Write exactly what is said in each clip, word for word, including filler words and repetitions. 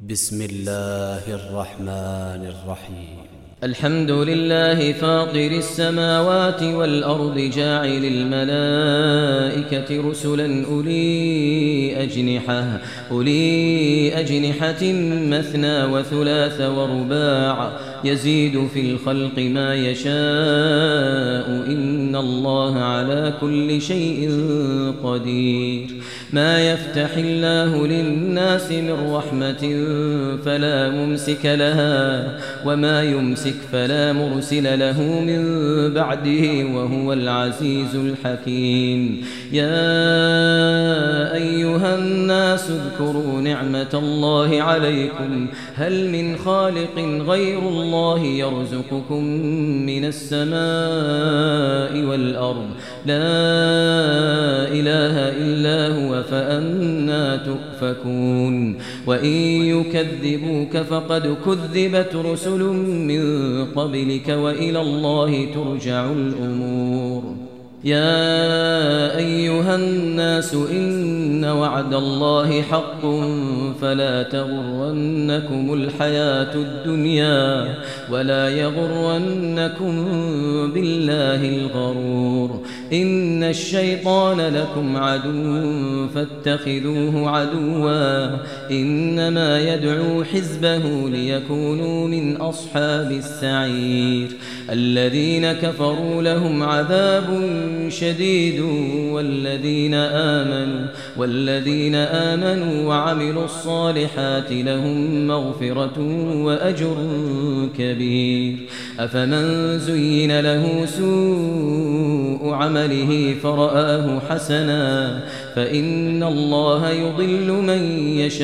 بسم الله الرحمن الرحيم. الحمد لله فاطر السماوات والأرض جاعل الملائكة رسلا أولي أجنحة أولي أجنحة مثنى وثلاث ورباع يزيد في الخلق ما يشاء إن الله على كل شيء قدير. ما يفتح الله للناس من رحمة فلا ممسك لها وما يمسك فلا مرسل له من بعده وهو العزيز الحكيم. يا أيها الناس اذكروا نعمة الله عليكم هل من خالق غير الله يرزقكم من السماء والأرض لا إله إلا هو فأنى تؤفكون. وإن يكذبوك فقد كذبت رسل من قبلك وإلى الله ترجع الأمور. يا أيها الناس إن وعد الله حق فلا تغرنكم الحياة الدنيا ولا يغرنكم بالله الغرور. إن الشيطان لكم عدو فاتخذوه عدوا إنما يدعو حزبه ليكونوا من أصحاب السعير. الذين كفروا لهم عذاب شديد والذين آمنوا والذين آمنوا وعملوا الصالحات لهم مغفرة وأجر كبير. أفمن زين له سوء عمله فرآه حسنا فإن الله يضل من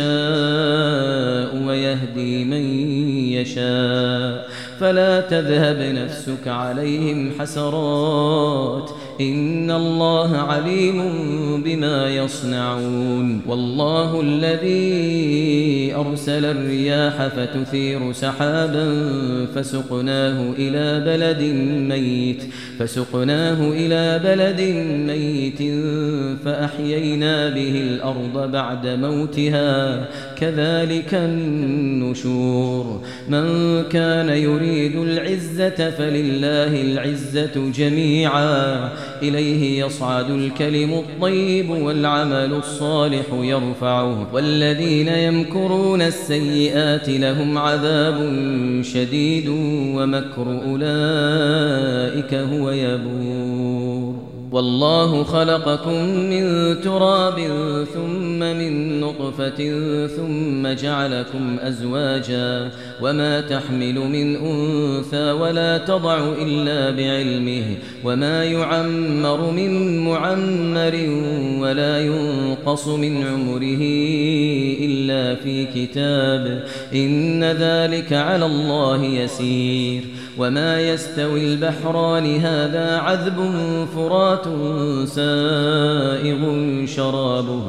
يشاء ويهدي من يشاء فلا تذهب نفسك عليهم حسرات إن الله عليم بما يصنعون. والله الذي أرسل الرياح فتثير سحابا فسقناه إلى بلد ميت فسقناه إلى بلد ميت فأحيينا به الأرض بعد موتها كذلك النشور. من كان يريد العزة فلله العزة جميعا إليه يصعد الكلم الطيب والعمل الصالح يرفعه والذين يمكرون السيئات لهم عذاب شديد ومكر أولئك هو يبور. والله خلقكم من تراب ثم من نطفة ثم جعلكم أزواجا وما تحمل من أنثى ولا تضع إلا بعلمه وما يعمر من معمر ولا ينقص من عمره إلا في كتاب إن ذلك على الله يسير. وما يستوي البحران هذا عذب فرات سائغ شرابه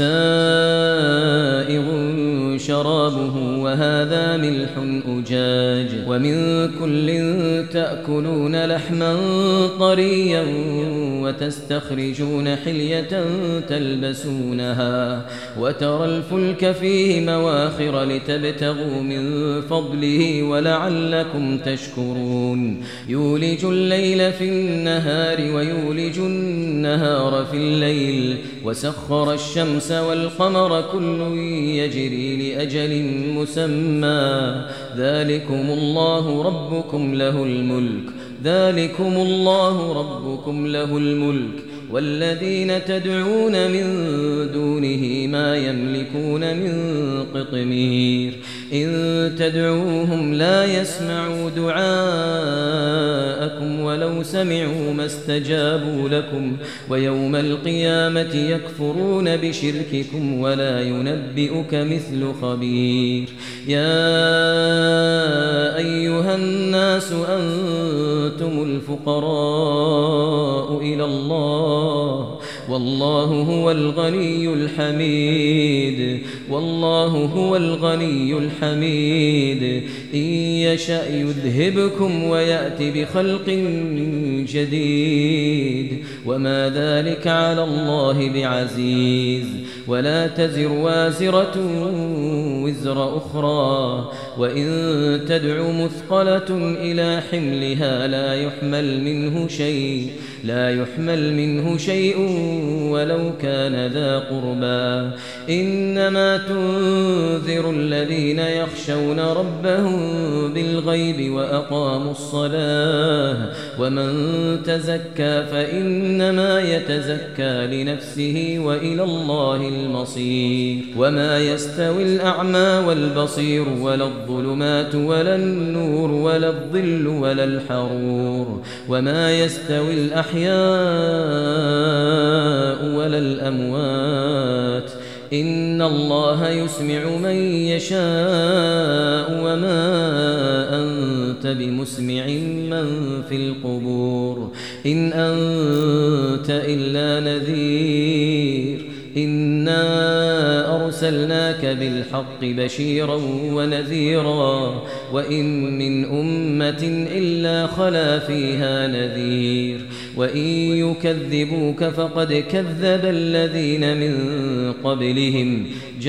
سائغ شرابه وهذا ملح أجاج ومن كل تأكلون لحما طريا وتستخرجون حلية تلبسونها وترى الفلك فيه مواخر لتبتغوا من فضله ولعلكم تشكرون. يولج الليل في النهار ويولج النهار في الليل وسخر الشمس والقمر كل يجري لأجل مسمى ذلكم الله ربكم له الملك ذلكم الله ربكم له الملك والذين تدعون من دونه ما يملكون من قطمير. إن تدعوهم لا يسمعوا دعاءكم ولو سمعوا ما استجابوا لكم ويوم القيامة يكفرون بشرككم ولا ينبئك مثل خبير. يا أيها الناس أنتم الفقراء إلى الله والله هو الغني الحميد والله هو الغني الحميد. إن يشأ يذهبكم ويأتي بخلق جديد وما ذلك على الله بعزيز. ولا تزر وازرة وزر أخرى وإن تدع مثقلة إلى حملها لا يحمل منه شيء لا يحمل منه شيء ولو كان ذا قربى إنما تنذر الذين يخشون ربهم بالغيب وأقاموا الصلاة ومن تزكى فإنما يتزكى لنفسه وإلى الله المصير وما يستوي الأعمى والبصير ولا الظلمات ولا النور ولا الظل ولا الحرور وما يستوي الأحياء ولا الأموات إن الله يسمع من يشاء وما أنت بمسمع من في القبور إن أنت إلا نذير إنا أرسلناك بالحق بشيرا ونذيرا وإن من أمة إلا خلا فيها نذير وإن يكذبوك فقد كذب الذين من قبلهم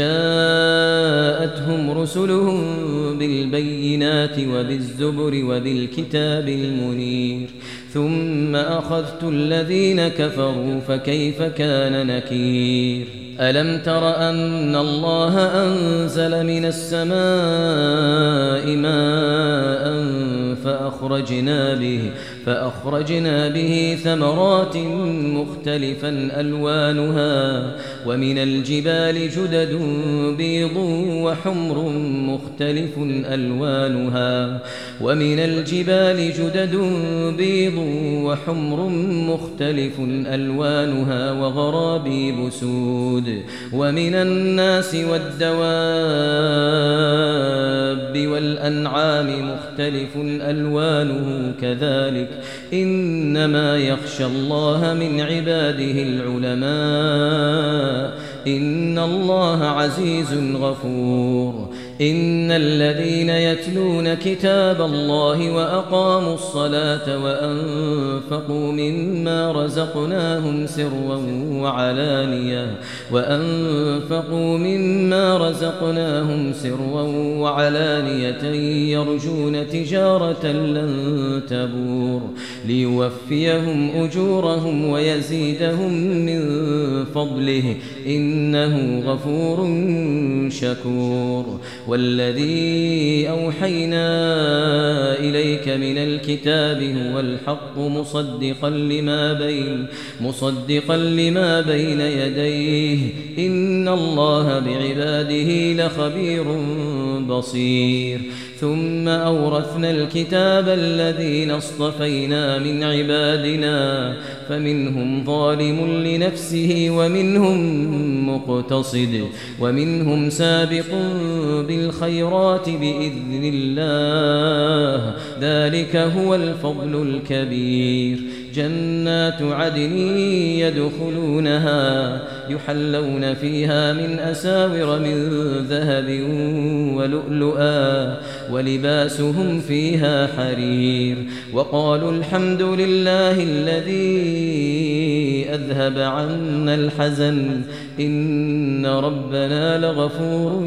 جاءتهم رسلهم بالبينات وبالزبر وبالكتاب المنير ثم أخذت الذين كفروا فكيف كان نكير ألم تر أن الله أنزل من السماء ماء فأخرجنا به فأخرجنا به ثمرات مختلفا ألوانها ومن الجبال جدد بيض وحمر مختلف ألوانها ومن الجبال جدد بيض وحمر مختلف ألوانها وغرابيب سود ومن الناس والدواب والأنعام مختلف ألوانه كذلك إنما يخشى الله من عباده العلماء إن الله عزيز غفور إن الذين يتلون كتاب الله وأقاموا الصلاة وأنفقوا مما رزقناهم سرا وعلانية وأنفقوا مما رزقناهم سرا وعلانية يرجون تجارة لن تبور ليوفيهم أجورهم ويزيدهم من فضله إنه غفور شكور والذي أوحينا إليك من الكتاب هو الحق مصدقا لما بين مصدقا لما بين يديه إن الله بعباده لخبير بصير ثم أورثنا الكتاب الذين اصطفينا من عبادنا فمنهم ظالم لنفسه ومنهم مقتصد ومنهم سابق بالخيرات بإذن الله ذلك هو الفضل الكبير جنات عدن يدخلونها يحلون فيها من أساور من ذهب ولؤلؤا ولباسهم فيها حرير وقالوا الحمد لله الذي أذهب عنا الحزن إن ربنا لغفور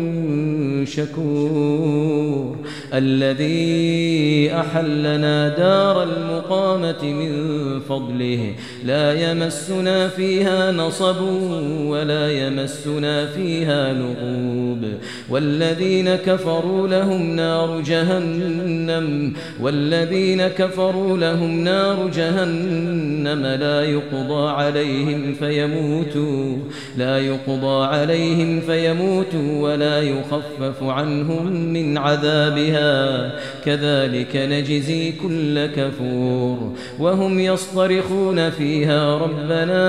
شكور الذي أحلنا دار المقامة من فضله لا يمسنا فيها نصب ولا يمسنا فيها لغوب والذين كفروا لهم نار جهنم والذين كفروا لهم نار جهنم لا يقضى عليهم فيموتوا لا يقضى عليهم فيموتوا ولا يخفف عنهم من عذابها كذلك نجزي كل كفور وهم يصطرخون فيها ربنا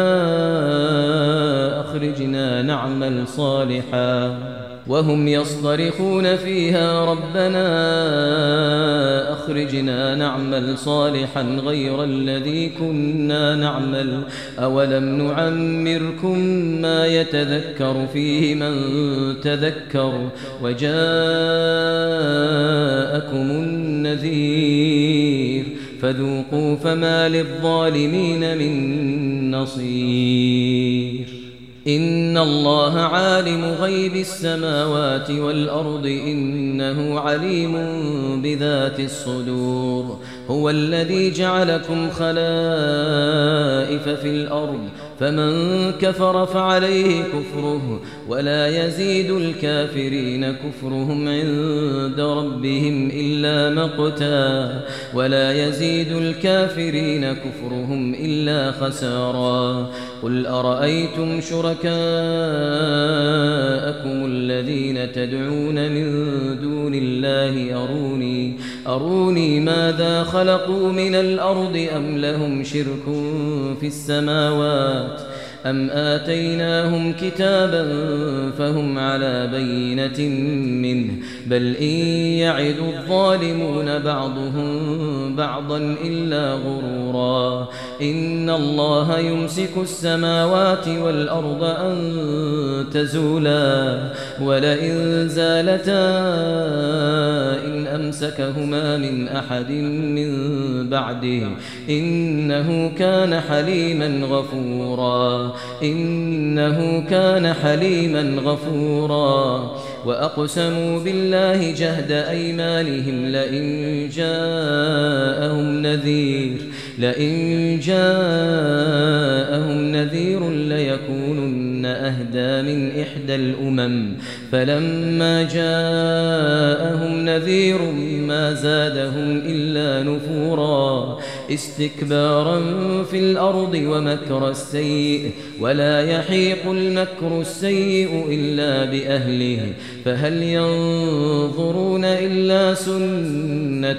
أخرجنا نعمل صالحا وهم يصطرخون فيها ربنا أخرجنا نعمل صالحا غير الذي كنا نعمل أولم نعمركم ما يتذكر فيه من تذكر وجاءكم النذير فذوقوا فما للظالمين من نصير. إن الله عالم غيب السماوات والأرض إنه عليم بذات الصدور هو الذي جعلكم خلائف في الأرض فمن كفر فعليه كفره ولا يزيد الكافرين كفرهم عند ربهم إلا مقتا ولا يزيد الكافرين كفرهم إلا خسارا قل أرأيتم شركاءكم الذين تدعون من دون الله أروني أروني ماذا خلقوا من الأرض أم لهم شرك في السماوات أم آتيناهم كتابا فهم على بينة منه بل إن يعد الظالمون بعضهم بعضا إلا غرورا إن الله يمسك السماوات والأرض أن تزولا ولئن زالتا إن أمسكهما من أحد من بعده إنه كان حليما غفورا إنه كان حليما غفورا وأقسموا بالله جهد أيمانهم لئن جاءهم نذير لئن جاءهم نذير ليكونن أهدى من إحدى الأمم فلما جاءهم نذير ما زادهم إلا نفورا استكبارا في الأرض ومكر السيء ولا يحيق المكر السيء إلا بأهله فهل ينظرون إلا سنة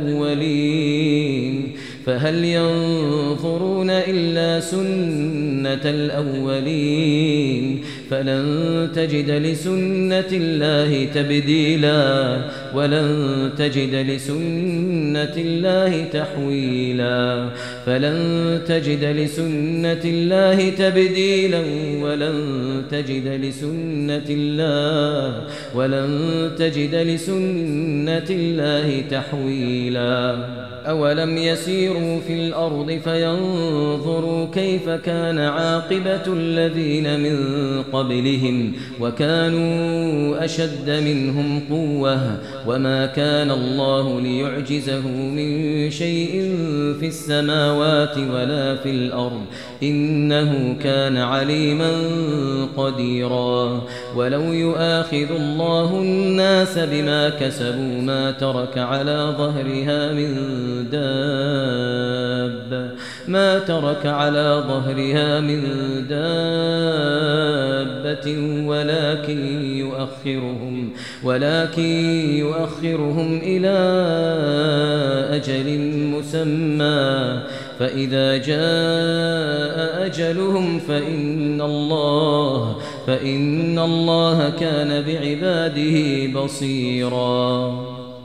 الأولين فهل ينظرون إلا سنة الأولين فلن تجد لسنة الله تبديلا ولن تجد لسنة الله تحويلا فلن تجد لسنة الله تبديلا ولن تجد لسنة الله ولن تجد لسنة الله تحويلا أولم يسيروا في الأرض فينظروا كيف كان عاقبة الذين من قبلهم وكانوا أشد منهم قوة وما كان الله ليعجزه من شيء في السماوات ولا في الأرض إنه كان عليما قديرا ولو يؤاخذ الله الناس بما كسبوا ما ترك على ظهرها من دابة ما ترك على ظهرها من دابة ولكن يؤخرهم ولكن يؤخرهم إلى أجل مسمى فإذا جاء أجلهم فإن الله فإن الله كان بعباده بصيرا